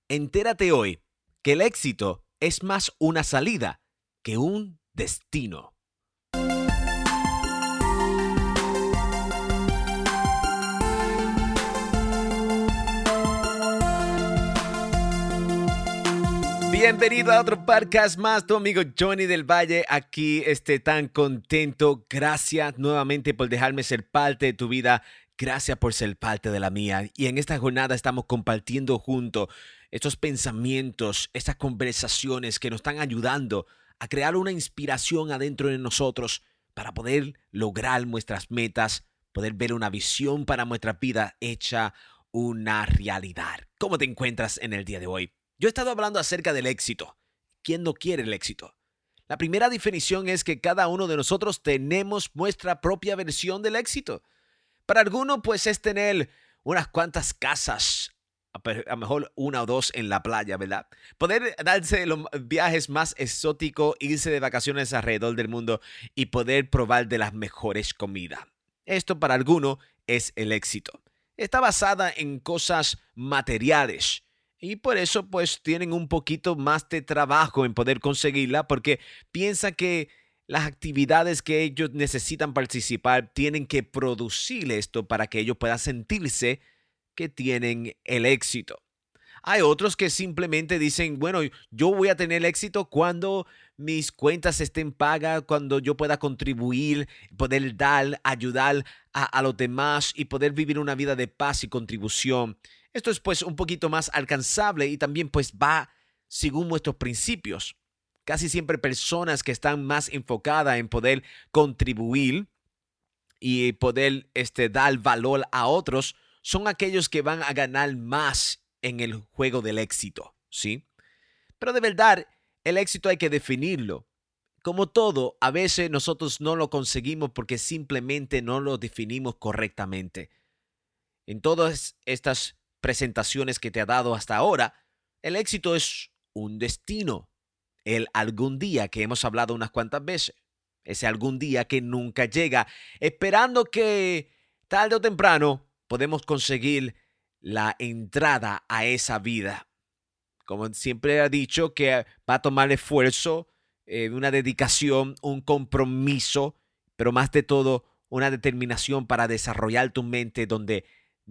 Entérate hoy que el éxito es más una salida que un destino. Bienvenido a otro podcast más, tu amigo Johnny del Valle, aquí tan contento. Gracias nuevamente por dejarme ser parte de tu vida. Gracias por ser parte de la mía. Y en esta jornada estamos compartiendo juntos estos pensamientos, estas conversaciones que nos están ayudando a crear una inspiración adentro de nosotros para poder lograr nuestras metas, poder ver una visión para nuestra vida hecha una realidad. ¿Cómo te encuentras en el día de hoy? Yo he estado hablando acerca del éxito. ¿Quién no quiere el éxito? La primera definición es que cada uno de nosotros tenemos nuestra propia versión del éxito. Para algunos, pues, es tener unas cuantas casas, a lo mejor una o dos en la playa, ¿verdad? Poder darse los viajes más exóticos, irse de vacaciones alrededor del mundo y poder probar de las mejores comidas. Esto para algunos es el éxito. Está basada en cosas materiales. Y por eso pues tienen un poquito más de trabajo en poder conseguirla porque piensan que las actividades que ellos necesitan participar tienen que producir esto para que ellos puedan sentirse que tienen el éxito. Hay otros que simplemente dicen, bueno, yo voy a tener éxito cuando mis cuentas estén pagas, cuando yo pueda contribuir, poder dar, ayudar a los demás y poder vivir una vida de paz y contribución. Esto es pues un poquito más alcanzable y también pues va según nuestros principios. Casi siempre personas que están más enfocadas en poder contribuir y poder dar valor a otros son aquellos que van a ganar más en el juego del éxito, ¿sí? Pero de verdad, el éxito hay que definirlo. Como todo, a veces nosotros no lo conseguimos porque simplemente no lo definimos correctamente. En todas estas presentaciones que te ha dado hasta ahora, el éxito es un destino. El algún día que hemos hablado unas cuantas veces. Ese algún día que nunca llega, esperando que tarde o temprano podemos conseguir la entrada a esa vida. Como siempre he dicho, que va a tomar esfuerzo, una dedicación, un compromiso, pero más de todo, una determinación para desarrollar tu mente donde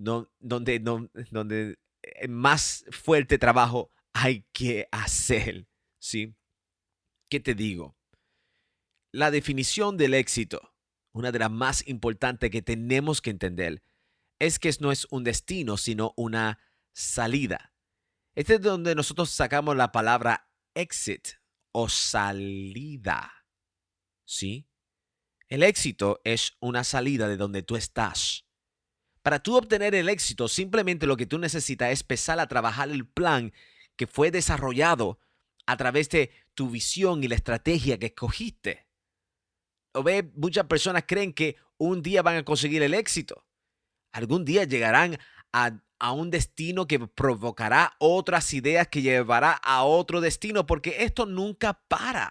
más fuerte trabajo hay que hacer, ¿sí? ¿Qué te digo? La definición del éxito, una de las más importantes que tenemos que entender, es que no es un destino, sino una salida. Este es donde nosotros sacamos la palabra exit o salida, ¿sí? El éxito es una salida de donde tú estás. Para tú obtener el éxito, simplemente lo que tú necesitas es empezar a trabajar el plan que fue desarrollado a través de tu visión y la estrategia que escogiste. ¿O ves? Muchas personas creen que un día van a conseguir el éxito. Algún día llegarán a un destino que provocará otras ideas que llevará a otro destino, porque esto nunca para.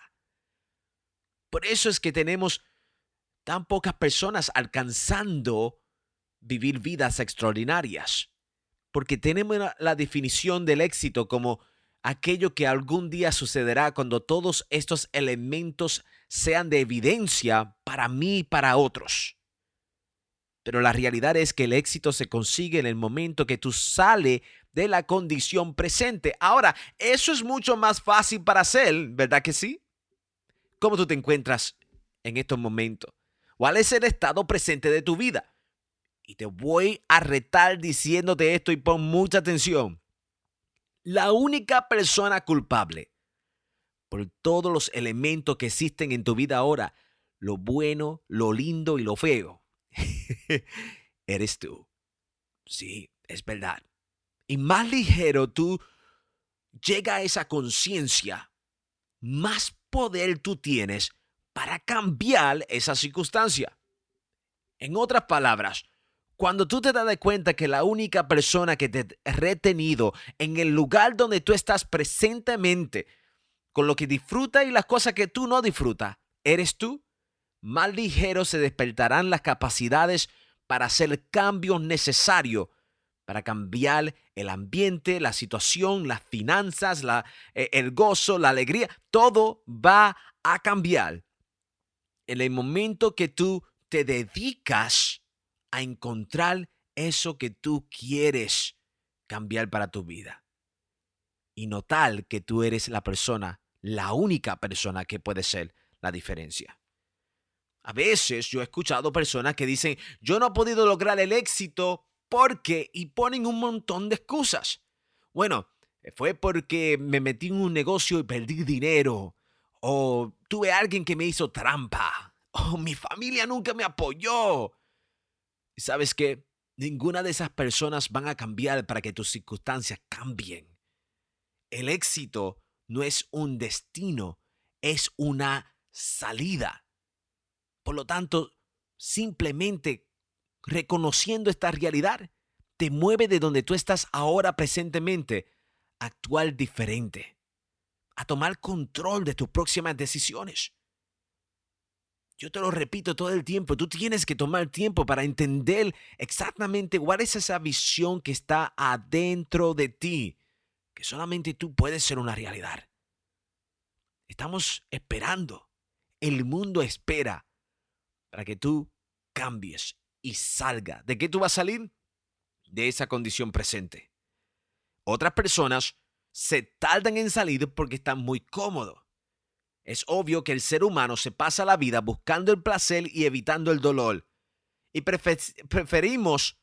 Por eso es que tenemos tan pocas personas alcanzando vivir vidas extraordinarias, porque tenemos la definición del éxito como aquello que algún día sucederá cuando todos estos elementos sean de evidencia para mí y para otros. Pero la realidad es que el éxito se consigue en el momento que tú sales de la condición presente. Ahora, eso es mucho más fácil para hacer, ¿verdad que sí? ¿Cómo tú te encuentras en estos momentos? ¿Cuál es el estado presente de tu vida? Y te voy a retar diciéndote esto y pon mucha atención. La única persona culpable por todos los elementos que existen en tu vida ahora, lo bueno, lo lindo y lo feo, eres tú. Sí, es verdad. Y más ligero tú llegas a esa conciencia, más poder tú tienes para cambiar esa circunstancia. En otras palabras, cuando tú te das cuenta que la única persona que te ha retenido en el lugar donde tú estás presentemente, con lo que disfrutas y las cosas que tú no disfrutas, eres tú, más ligero se despertarán las capacidades para hacer cambios necesarios para cambiar el ambiente, la situación, las finanzas, el gozo, la alegría. Todo va a cambiar en el momento que tú te dedicas a encontrar eso que tú quieres cambiar para tu vida y notar que tú eres la única persona que puede ser la diferencia. A veces yo he escuchado personas que dicen, yo no he podido lograr el éxito porque, y ponen un montón de excusas. Bueno, fue porque me metí en un negocio y perdí dinero, o tuve a alguien que me hizo trampa, o mi familia nunca me apoyó. ¿Y sabes qué? Ninguna de esas personas van a cambiar para que tus circunstancias cambien. El éxito no es un destino, es una salida. Por lo tanto, simplemente reconociendo esta realidad, te mueve de donde tú estás ahora presentemente a actuar diferente, a tomar control de tus próximas decisiones. Yo te lo repito todo el tiempo, tú tienes que tomar tiempo para entender exactamente cuál es esa visión que está adentro de ti, que solamente tú puedes ser una realidad. Estamos esperando, el mundo espera para que tú cambies y salga. ¿De qué tú vas a salir? De esa condición presente. Otras personas se tardan en salir porque están muy cómodos. Es obvio que el ser humano se pasa la vida buscando el placer y evitando el dolor. Y preferimos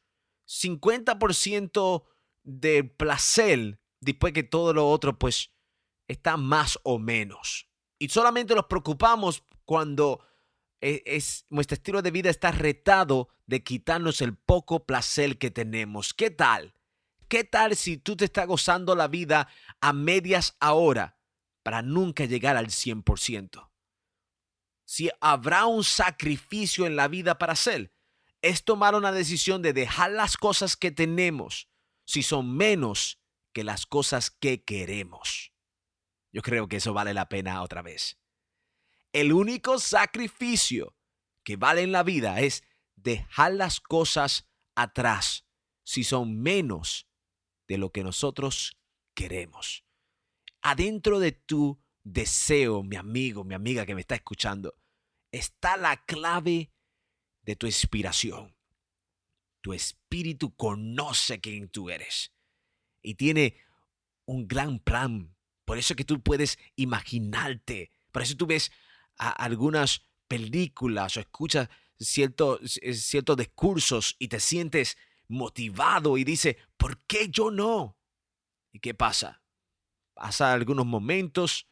50% de placer después que todo lo otro pues está más o menos. Y solamente nos preocupamos cuando nuestro estilo de vida está retado de quitarnos el poco placer que tenemos. ¿Qué tal? ¿Qué tal si tú te estás gozando la vida a medias ahora para nunca llegar al 100%? Si habrá un sacrificio en la vida para hacer, es tomar una decisión de dejar las cosas que tenemos si son menos que las cosas que queremos. Yo creo que eso vale la pena otra vez. El único sacrificio que vale en la vida es dejar las cosas atrás si son menos de lo que nosotros queremos. Adentro de tu deseo, mi amigo, mi amiga que me está escuchando, está la clave de tu inspiración. Tu espíritu conoce quién tú eres y tiene un gran plan. Por eso que tú puedes imaginarte. Por eso tú ves algunas películas o escuchas ciertos discursos y te sientes motivado y dices, ¿por qué yo no? ¿Y qué pasa? Pasa algunos momentos,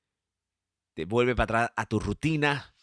te vuelve para atrás a tu rutina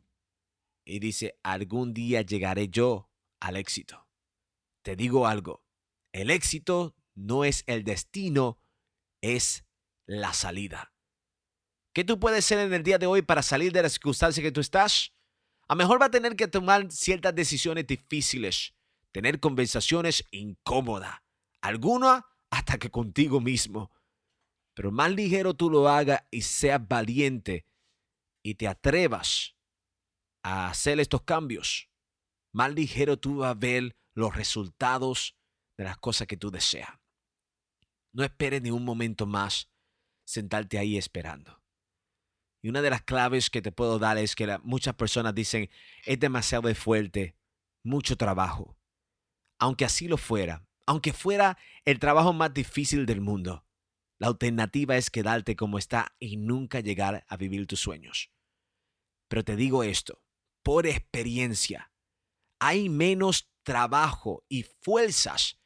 y dice, algún día llegaré yo al éxito. Te digo algo, el éxito no es el destino, es la salida. ¿Qué tú puedes hacer en el día de hoy para salir de la circunstancia que tú estás? A lo mejor va a tener que tomar ciertas decisiones difíciles, tener conversaciones incómodas, algunas hasta que contigo mismo. Pero más ligero tú lo hagas y seas valiente y te atrevas a hacer estos cambios, más ligero tú vas a ver los resultados de las cosas que tú deseas. No esperes ni un momento más sentarte ahí esperando. Y una de las claves que te puedo dar es que muchas personas dicen, es demasiado fuerte, mucho trabajo. Aunque así lo fuera, aunque fuera el trabajo más difícil del mundo, la alternativa es quedarte como está y nunca llegar a vivir tus sueños. Pero te digo esto, por experiencia, hay menos trabajo y fuerzas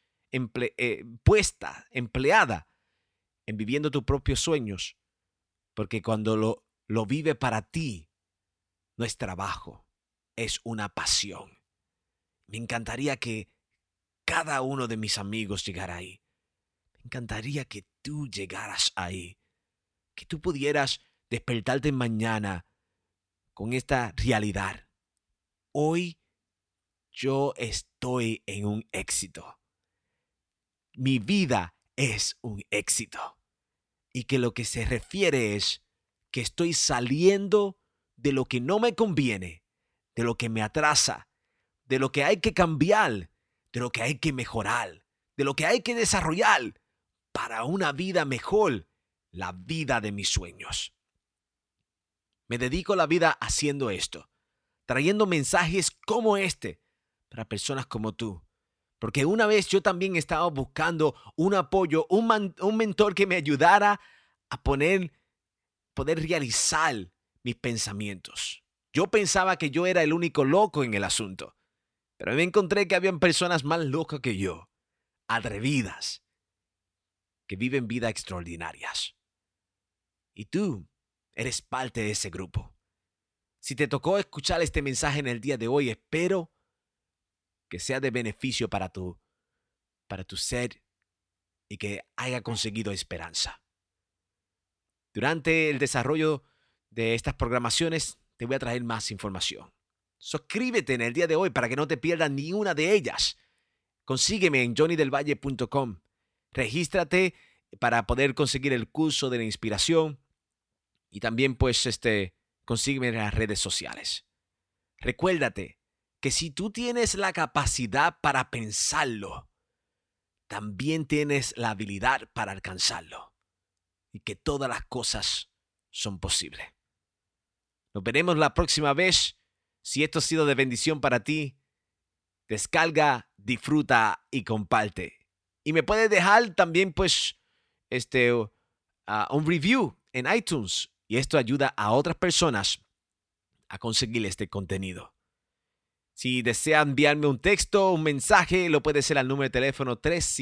empleadas en viviendo tus propios sueños, porque cuando lo vive para ti, no es trabajo, es una pasión. Me encantaría que cada uno de mis amigos llegara ahí. Me encantaría que tú llegaras ahí, que tú pudieras despertarte mañana con esta realidad. Hoy yo estoy en un éxito. Mi vida es un éxito. Y que lo que se refiere es que estoy saliendo de lo que no me conviene, de lo que me atrasa, de lo que hay que cambiar, de lo que hay que mejorar, de lo que hay que desarrollar para una vida mejor, la vida de mis sueños. Me dedico la vida haciendo esto, trayendo mensajes como este para personas como tú. Porque una vez yo también estaba buscando un apoyo, un mentor que me ayudara a poder realizar mis pensamientos. Yo pensaba que yo era el único loco en el asunto, pero me encontré que habían personas más locas que yo, atrevidas, que viven vidas extraordinarias. Y tú eres parte de ese grupo. Si te tocó escuchar este mensaje en el día de hoy, espero que sea de beneficio para tu ser y que haya conseguido esperanza. Durante el desarrollo de estas programaciones te voy a traer más información. Suscríbete en el día de hoy para que no te pierdas ni una de ellas. Consígueme en johnnydelvalle.com. Regístrate para poder conseguir el curso de la inspiración y también consígueme en las redes sociales. Recuérdate que si tú tienes la capacidad para pensarlo, también tienes la habilidad para alcanzarlo. Y que todas las cosas son posibles. Nos veremos la próxima vez. Si esto ha sido de bendición para ti, descarga, disfruta y comparte. Y me puedes dejar también un review en iTunes. Y esto ayuda a otras personas a conseguir este contenido. Si desea enviarme un texto, un mensaje, lo puede hacer al número de teléfono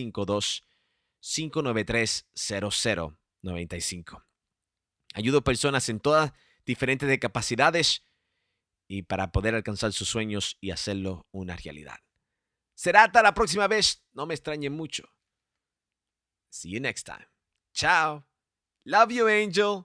352-593-0095. Ayudo a personas en todas diferentes de capacidades y para poder alcanzar sus sueños y hacerlo una realidad. Será hasta la próxima vez. No me extrañen mucho. See you next time. Chao. Love you, Angel.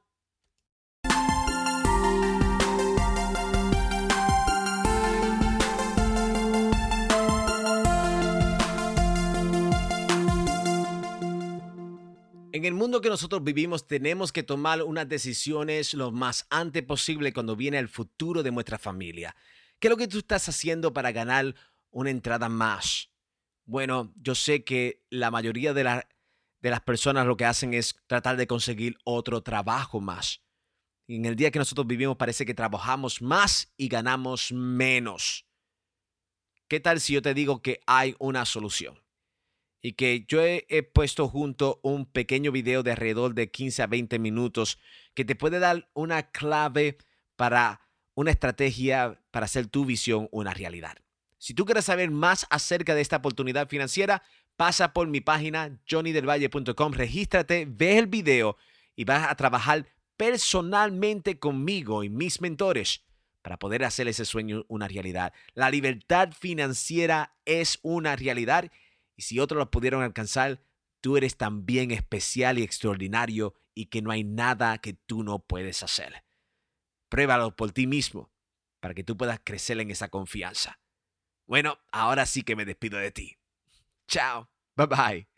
En el mundo que nosotros vivimos tenemos que tomar unas decisiones lo más antes posible cuando viene el futuro de nuestra familia. ¿Qué es lo que tú estás haciendo para ganar una entrada más? Bueno, yo sé que la mayoría de las personas lo que hacen es tratar de conseguir otro trabajo más. Y en el día que nosotros vivimos parece que trabajamos más y ganamos menos. ¿Qué tal si yo te digo que hay una solución? Y que yo he puesto junto un pequeño video de alrededor de 15 a 20 minutos que te puede dar una clave para una estrategia para hacer tu visión una realidad. Si tú quieres saber más acerca de esta oportunidad financiera, pasa por mi página johnnydelvalle.com, regístrate, ve el video y vas a trabajar personalmente conmigo y mis mentores para poder hacer ese sueño una realidad. La libertad financiera es una realidad. Y si otros lo pudieron alcanzar, tú eres también especial y extraordinario y que no hay nada que tú no puedes hacer. Pruébalo por ti mismo para que tú puedas crecer en esa confianza. Bueno, ahora sí que me despido de ti. Chao. Bye bye.